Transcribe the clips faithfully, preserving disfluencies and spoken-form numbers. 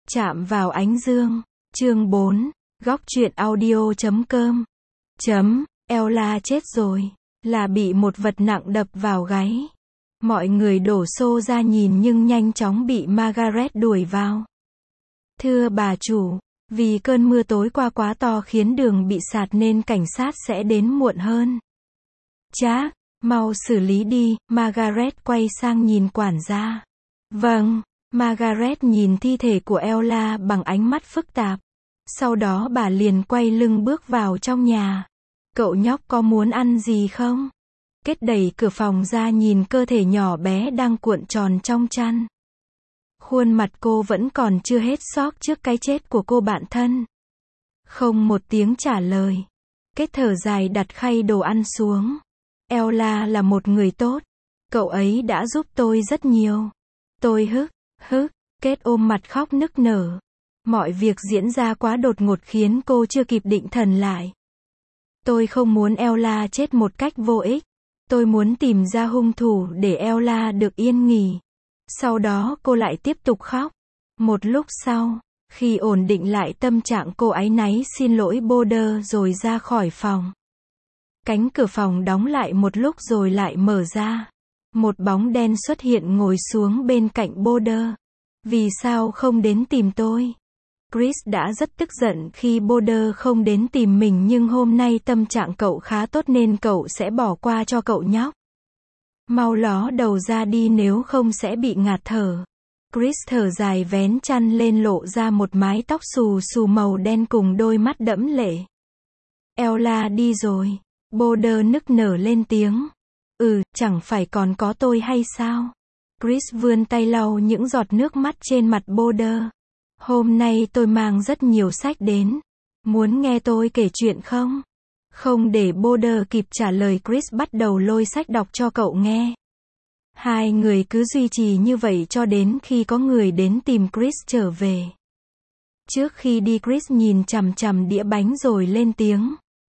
Chạm vào ánh dương. Chương bốn. Góc truyện audio chấm com. Chấm. Ella chết rồi. Là bị một vật nặng đập vào gáy. Mọi người đổ xô ra nhìn nhưng nhanh chóng bị Margaret đuổi vào. Thưa bà chủ, vì cơn mưa tối qua quá to khiến đường bị sạt nên cảnh sát sẽ đến muộn hơn. Chá, mau xử lý đi. Margaret quay sang nhìn quản gia. Vâng. Margaret nhìn thi thể của Ella bằng ánh mắt phức tạp. Sau đó bà liền quay lưng bước vào trong nhà. Cậu nhóc có muốn ăn gì không? Kết đẩy cửa phòng ra nhìn cơ thể nhỏ bé đang cuộn tròn trong chăn. Khuôn mặt cô vẫn còn chưa hết sốc trước cái chết của cô bạn thân. Không một tiếng trả lời. Kết thở dài đặt khay đồ ăn xuống. Ella là một người tốt. Cậu ấy đã giúp tôi rất nhiều. Tôi hức, hức, Kết ôm mặt khóc nức nở. Mọi việc diễn ra quá đột ngột khiến cô chưa kịp định thần lại. Tôi không muốn Ella chết một cách vô ích. Tôi muốn tìm ra hung thủ để Ella được yên nghỉ. Sau đó cô lại tiếp tục khóc. Một lúc sau, khi ổn định lại tâm trạng, cô áy náy xin lỗi Boulder rồi ra khỏi phòng. Cánh cửa phòng đóng lại một lúc rồi lại mở ra. Một bóng đen xuất hiện ngồi xuống bên cạnh Boulder. Vì sao không đến tìm tôi? Chris đã rất tức giận khi Boulder không đến tìm mình, nhưng hôm nay tâm trạng cậu khá tốt nên cậu sẽ bỏ qua cho cậu nhóc. Mau ló đầu ra đi nếu không sẽ bị ngạt thở. Chris thở dài vén chăn lên lộ ra một mái tóc xù xù màu đen cùng đôi mắt đẫm lệ. Ella đi rồi. Boulder nức nở lên tiếng. Ừ, chẳng phải còn có tôi hay sao? Chris vươn tay lau những giọt nước mắt trên mặt Boulder. Hôm nay tôi mang rất nhiều sách đến. Muốn nghe tôi kể chuyện không? Không để Boulder kịp trả lời, Chris bắt đầu lôi sách đọc cho cậu nghe. Hai người cứ duy trì như vậy cho đến khi có người đến tìm Chris trở về. Trước khi đi, Chris nhìn chằm chằm đĩa bánh rồi lên tiếng.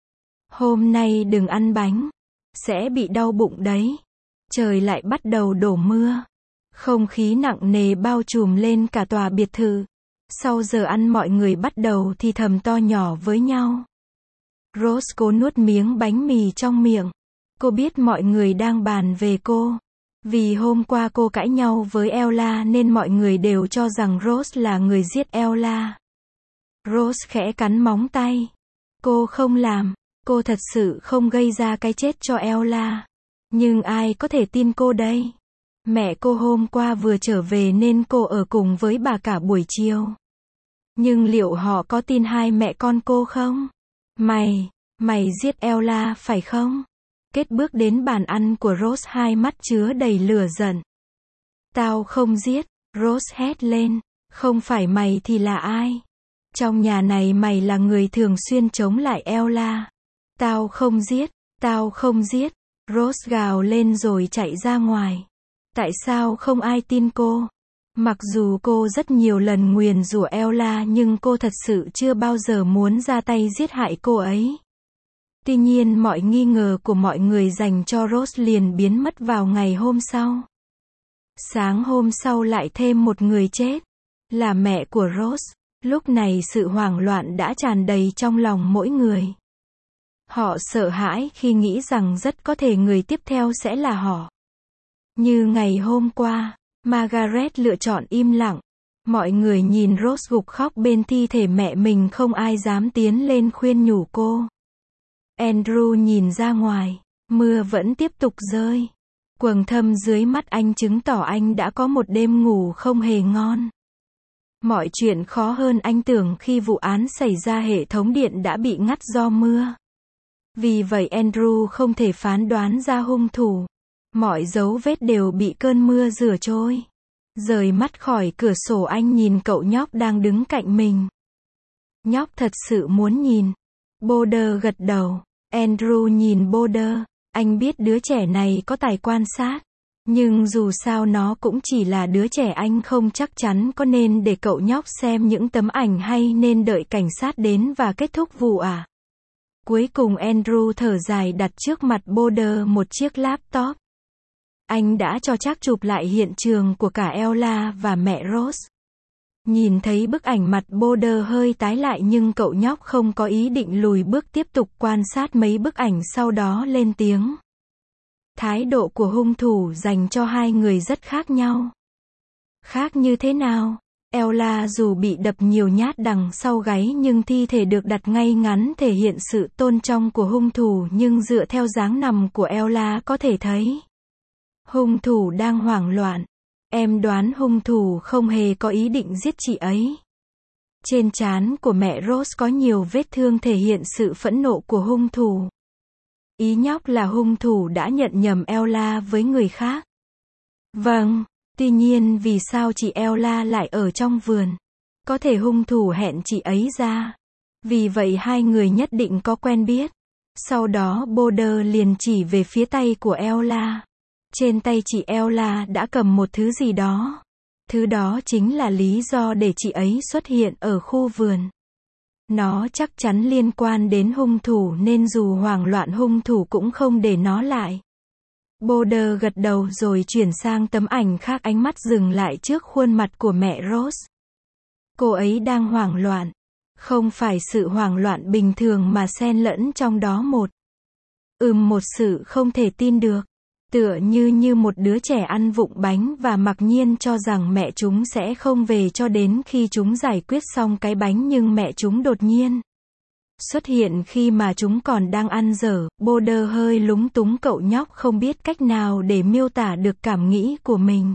Hôm nay đừng ăn bánh. Sẽ bị đau bụng đấy. Trời lại bắt đầu đổ mưa. Không khí nặng nề bao trùm lên cả tòa biệt thự. Sau giờ ăn mọi người bắt đầu thì thầm to nhỏ với nhau. Rose cố nuốt miếng bánh mì trong miệng. Cô biết mọi người đang bàn về cô. Vì hôm qua cô cãi nhau với Ella nên mọi người đều cho rằng Rose là người giết Ella. Rose khẽ cắn móng tay. Cô không làm. Cô thật sự không gây ra cái chết cho Ella. Nhưng ai có thể tin cô đây? Mẹ cô hôm qua vừa trở về nên cô ở cùng với bà cả buổi chiều. Nhưng liệu họ có tin hai mẹ con cô không? Mày, mày giết Ella phải không? Kết bước đến bàn ăn của Rose, hai mắt chứa đầy lửa giận. Tao không giết, Rose hét lên. Không phải mày thì là ai? Trong nhà này mày là người thường xuyên chống lại Ella. Tao không giết, tao không giết. Rose gào lên rồi chạy ra ngoài. Tại sao không ai tin cô? Mặc dù cô rất nhiều lần nguyền rủa Ella nhưng cô thật sự chưa bao giờ muốn ra tay giết hại cô ấy. Tuy nhiên mọi nghi ngờ của mọi người dành cho Rose liền biến mất vào ngày hôm sau. Sáng hôm sau lại thêm một người chết. Là mẹ của Rose. Lúc này sự hoảng loạn đã tràn đầy trong lòng mỗi người. Họ sợ hãi khi nghĩ rằng rất có thể người tiếp theo sẽ là họ. Như ngày hôm qua, Margaret lựa chọn im lặng. Mọi người nhìn Rose gục khóc bên thi thể mẹ mình, không ai dám tiến lên khuyên nhủ cô. Andrew nhìn ra ngoài, mưa vẫn tiếp tục rơi. Quầng thâm dưới mắt anh chứng tỏ anh đã có một đêm ngủ không hề ngon. Mọi chuyện khó hơn anh tưởng khi vụ án xảy ra, hệ thống điện đã bị ngắt do mưa. Vì vậy Andrew không thể phán đoán ra hung thủ. Mọi dấu vết đều bị cơn mưa rửa trôi. Rời mắt khỏi cửa sổ, anh nhìn cậu nhóc đang đứng cạnh mình. Nhóc thật sự muốn nhìn. Boulder gật đầu. Andrew nhìn Boulder. Anh biết đứa trẻ này có tài quan sát. Nhưng dù sao nó cũng chỉ là đứa trẻ, anh không chắc chắn có nên để cậu nhóc xem những tấm ảnh hay nên đợi cảnh sát đến và kết thúc vụ à. Cuối cùng Andrew thở dài đặt trước mặt Boulder một chiếc laptop. Anh đã cho chắc chụp lại hiện trường của cả Ella và mẹ Rose. Nhìn thấy bức ảnh mặt Boulder hơi tái lại nhưng cậu nhóc không có ý định lùi bước tiếp tục quan sát mấy bức ảnh sau đó lên tiếng. Thái độ của hung thủ dành cho hai người rất khác nhau. Khác như thế nào? Ella dù bị đập nhiều nhát đằng sau gáy nhưng thi thể được đặt ngay ngắn thể hiện sự tôn trọng của hung thủ nhưng dựa theo dáng nằm của Ella có thể thấy. Hung thủ đang hoảng loạn. Em đoán hung thủ không hề có ý định giết chị ấy. Trên trán của mẹ Rose có nhiều vết thương thể hiện sự phẫn nộ của hung thủ. Ý nhóc là hung thủ đã nhận nhầm Ella với người khác. Vâng, tuy nhiên vì sao chị Ella lại ở trong vườn? Có thể hung thủ hẹn chị ấy ra. Vì vậy hai người nhất định có quen biết. Sau đó Boulder liền chỉ về phía tay của Ella. Trên tay chị Ella đã cầm một thứ gì đó. Thứ đó chính là lý do để chị ấy xuất hiện ở khu vườn. Nó chắc chắn liên quan đến hung thủ nên dù hoảng loạn hung thủ cũng không để nó lại. Boulder gật đầu rồi chuyển sang tấm ảnh khác, ánh mắt dừng lại trước khuôn mặt của mẹ Rose. Cô ấy đang hoảng loạn. Không phải sự hoảng loạn bình thường mà xen lẫn trong đó một. Ừm một sự không thể tin được. Tựa như như một đứa trẻ ăn vụng bánh và mặc nhiên cho rằng mẹ chúng sẽ không về cho đến khi chúng giải quyết xong cái bánh nhưng mẹ chúng đột nhiên xuất hiện khi mà chúng còn đang ăn dở. Boulder hơi lúng túng, cậu nhóc không biết cách nào để miêu tả được cảm nghĩ của mình.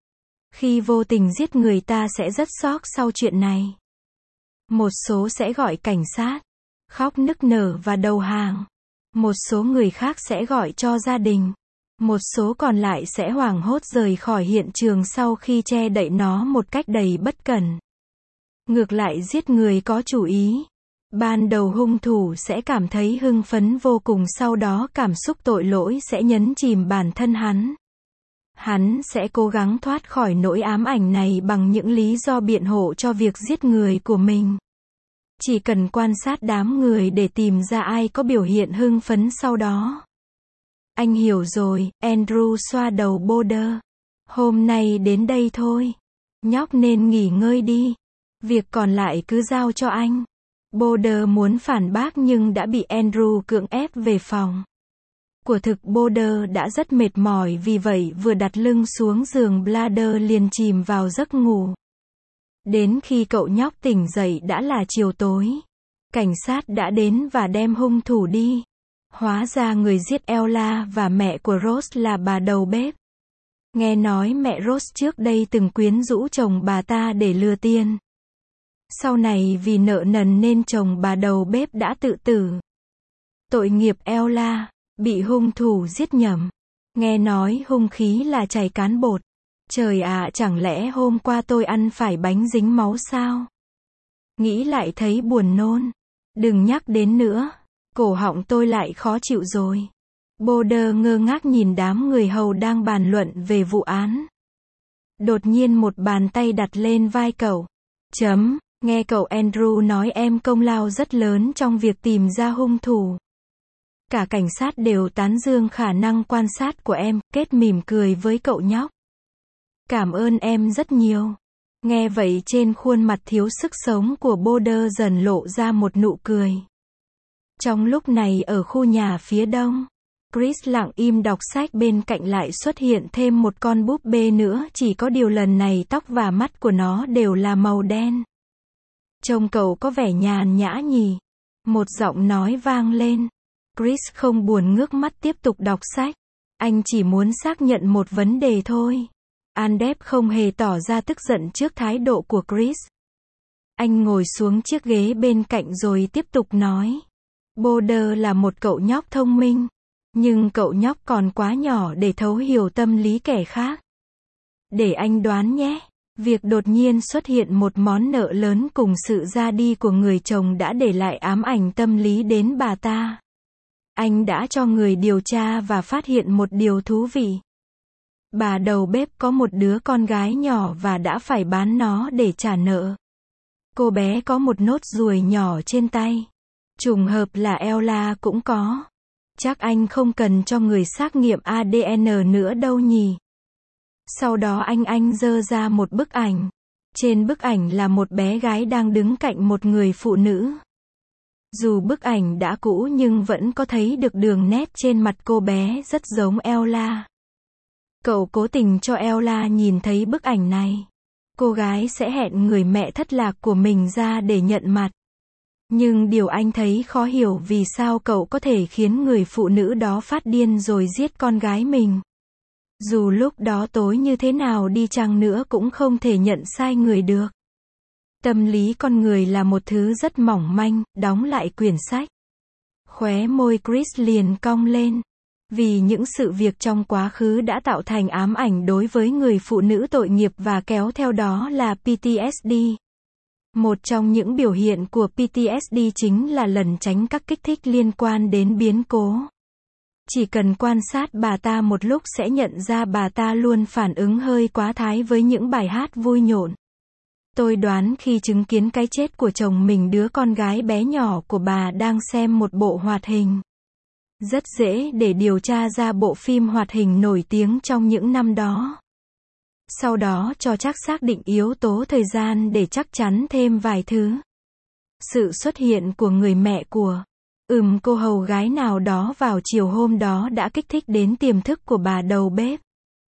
Khi vô tình giết người ta sẽ rất sốc sau chuyện này. Một số sẽ gọi cảnh sát, khóc nức nở và đầu hàng. Một số người khác sẽ gọi cho gia đình. Một số còn lại sẽ hoảng hốt rời khỏi hiện trường sau khi che đậy nó một cách đầy bất cẩn. Ngược lại giết người có chủ ý. Ban đầu hung thủ sẽ cảm thấy hưng phấn vô cùng, sau đó cảm xúc tội lỗi sẽ nhấn chìm bản thân hắn. Hắn sẽ cố gắng thoát khỏi nỗi ám ảnh này bằng những lý do biện hộ cho việc giết người của mình. Chỉ cần quan sát đám người để tìm ra ai có biểu hiện hưng phấn sau đó. Anh hiểu rồi, Andrew xoa đầu Boulder. Hôm nay đến đây thôi. Nhóc nên nghỉ ngơi đi. Việc còn lại cứ giao cho anh. Boulder muốn phản bác nhưng đã bị Andrew cưỡng ép về phòng. Của thực Boulder đã rất mệt mỏi, vì vậy vừa đặt lưng xuống giường Blader liền chìm vào giấc ngủ. Đến khi cậu nhóc tỉnh dậy đã là chiều tối. Cảnh sát đã đến và đem hung thủ đi. Hóa ra người giết Ella và mẹ của Rose là bà đầu bếp. Nghe nói mẹ Rose trước đây từng quyến rũ chồng bà ta để lừa tiền. Sau này vì nợ nần nên chồng bà đầu bếp đã tự tử. Tội nghiệp Ella, bị hung thủ giết nhầm. Nghe nói hung khí là chày cán bột. Trời ạ, chẳng lẽ hôm qua tôi ăn phải bánh dính máu sao? Nghĩ lại thấy buồn nôn. Đừng nhắc đến nữa. Cổ họng tôi lại khó chịu rồi. Boulder ngơ ngác nhìn đám người hầu đang bàn luận về vụ án. Đột nhiên một bàn tay đặt lên vai cậu. Chấm, nghe cậu Andrew nói em công lao rất lớn trong việc tìm ra hung thủ. Cả cảnh sát đều tán dương khả năng quan sát của em, kết mỉm cười với cậu nhóc. Cảm ơn em rất nhiều. Nghe vậy trên khuôn mặt thiếu sức sống của Boulder dần lộ ra một nụ cười. Trong lúc này ở khu nhà phía đông, Chris lặng im đọc sách, bên cạnh lại xuất hiện thêm một con búp bê nữa, chỉ có điều lần này tóc và mắt của nó đều là màu đen. Trông cậu có vẻ nhàn nhã nhỉ? Một giọng nói vang lên. Chris không buồn ngước mắt tiếp tục đọc sách. Anh chỉ muốn xác nhận một vấn đề thôi. Andep không hề tỏ ra tức giận trước thái độ của Chris. Anh ngồi xuống chiếc ghế bên cạnh rồi tiếp tục nói. Boulder là một cậu nhóc thông minh. Nhưng cậu nhóc còn quá nhỏ để thấu hiểu tâm lý kẻ khác. Để anh đoán nhé. Việc đột nhiên xuất hiện một món nợ lớn cùng sự ra đi của người chồng đã để lại ám ảnh tâm lý đến bà ta. Anh đã cho người điều tra và phát hiện một điều thú vị. Bà đầu bếp có một đứa con gái nhỏ và đã phải bán nó để trả nợ. Cô bé có một nốt ruồi nhỏ trên tay. Trùng hợp là Ella cũng có. Chắc anh không cần cho người xác nghiệm a đê en nữa đâu nhỉ. Sau đó anh anh giơ ra một bức ảnh. Trên bức ảnh là một bé gái đang đứng cạnh một người phụ nữ. Dù bức ảnh đã cũ nhưng vẫn có thấy được đường nét trên mặt cô bé rất giống Ella. Cậu cố tình cho Ella nhìn thấy bức ảnh này. Cô gái sẽ hẹn người mẹ thất lạc của mình ra để nhận mặt. Nhưng điều anh thấy khó hiểu vì sao cậu có thể khiến người phụ nữ đó phát điên rồi giết con gái mình. Dù lúc đó tối như thế nào đi chăng nữa cũng không thể nhận sai người được. Tâm lý con người là một thứ rất mỏng manh, đóng lại quyển sách. Khóe môi Chris liền cong lên. Vì những sự việc trong quá khứ đã tạo thành ám ảnh đối với người phụ nữ tội nghiệp và kéo theo đó là pê tê ét đê. Một trong những biểu hiện của pê tê ét đê chính là lẩn tránh các kích thích liên quan đến biến cố. Chỉ cần quan sát bà ta một lúc sẽ nhận ra bà ta luôn phản ứng hơi quá thái với những bài hát vui nhộn. Tôi đoán khi chứng kiến cái chết của chồng mình, đứa con gái bé nhỏ của bà đang xem một bộ hoạt hình. Rất dễ để điều tra ra bộ phim hoạt hình nổi tiếng trong những năm đó. Sau đó cho chắc xác định yếu tố thời gian để chắc chắn thêm vài thứ. Sự xuất hiện của người mẹ của ừm cô hầu gái nào đó vào chiều hôm đó đã kích thích đến tiềm thức của bà đầu bếp.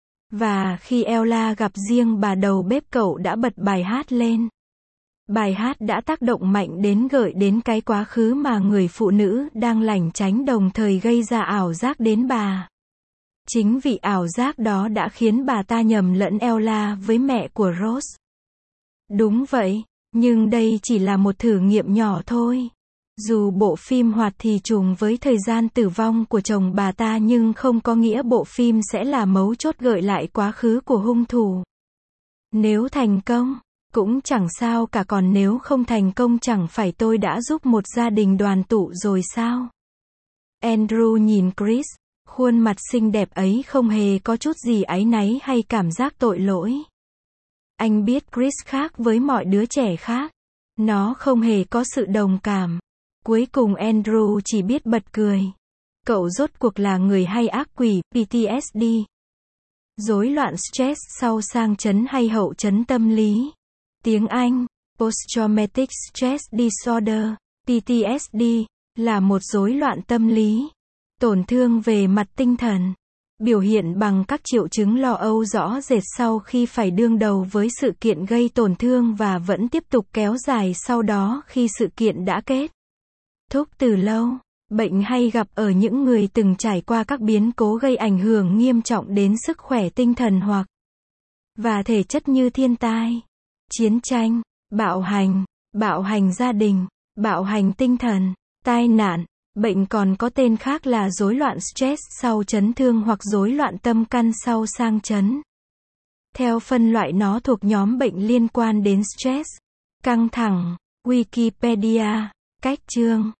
Và khi Ella gặp riêng bà đầu bếp, cậu đã bật bài hát lên. Bài hát đã tác động mạnh đến gợi đến cái quá khứ mà người phụ nữ đang lẩn tránh, đồng thời gây ra ảo giác đến bà. Chính vì ảo giác đó đã khiến bà ta nhầm lẫn Ella với mẹ của Rose. Đúng vậy, nhưng đây chỉ là một thử nghiệm nhỏ thôi. Dù bộ phim hoạt thì trùng với thời gian tử vong của chồng bà ta nhưng không có nghĩa bộ phim sẽ là mấu chốt gợi lại quá khứ của hung thủ. Nếu thành công, cũng chẳng sao cả, còn nếu không thành công chẳng phải tôi đã giúp một gia đình đoàn tụ rồi sao? Andrew nhìn Chris, khuôn mặt xinh đẹp ấy không hề có chút gì áy náy hay cảm giác tội lỗi. Anh biết Chris khác với mọi đứa trẻ khác. Nó không hề có sự đồng cảm. Cuối cùng Andrew chỉ biết bật cười. Cậu rốt cuộc là người hay ác quỷ, pê tê ét đê. Rối loạn stress sau sang chấn hay hậu chấn tâm lý. Tiếng Anh, Post-Traumatic Stress Disorder, pê tê ét đê, là một rối loạn tâm lý, tổn thương về mặt tinh thần, biểu hiện bằng các triệu chứng lo âu rõ rệt sau khi phải đương đầu với sự kiện gây tổn thương và vẫn tiếp tục kéo dài sau đó khi sự kiện đã kết thúc từ lâu. Bệnh hay gặp ở những người từng trải qua các biến cố gây ảnh hưởng nghiêm trọng đến sức khỏe tinh thần hoặc và thể chất như thiên tai, chiến tranh, bạo hành, bạo hành gia đình, bạo hành tinh thần, tai nạn. Bệnh còn có tên khác là rối loạn stress sau chấn thương hoặc rối loạn tâm căn sau sang chấn. Theo phân loại, nó thuộc nhóm bệnh liên quan đến stress, căng thẳng. Wikipedia, cách chương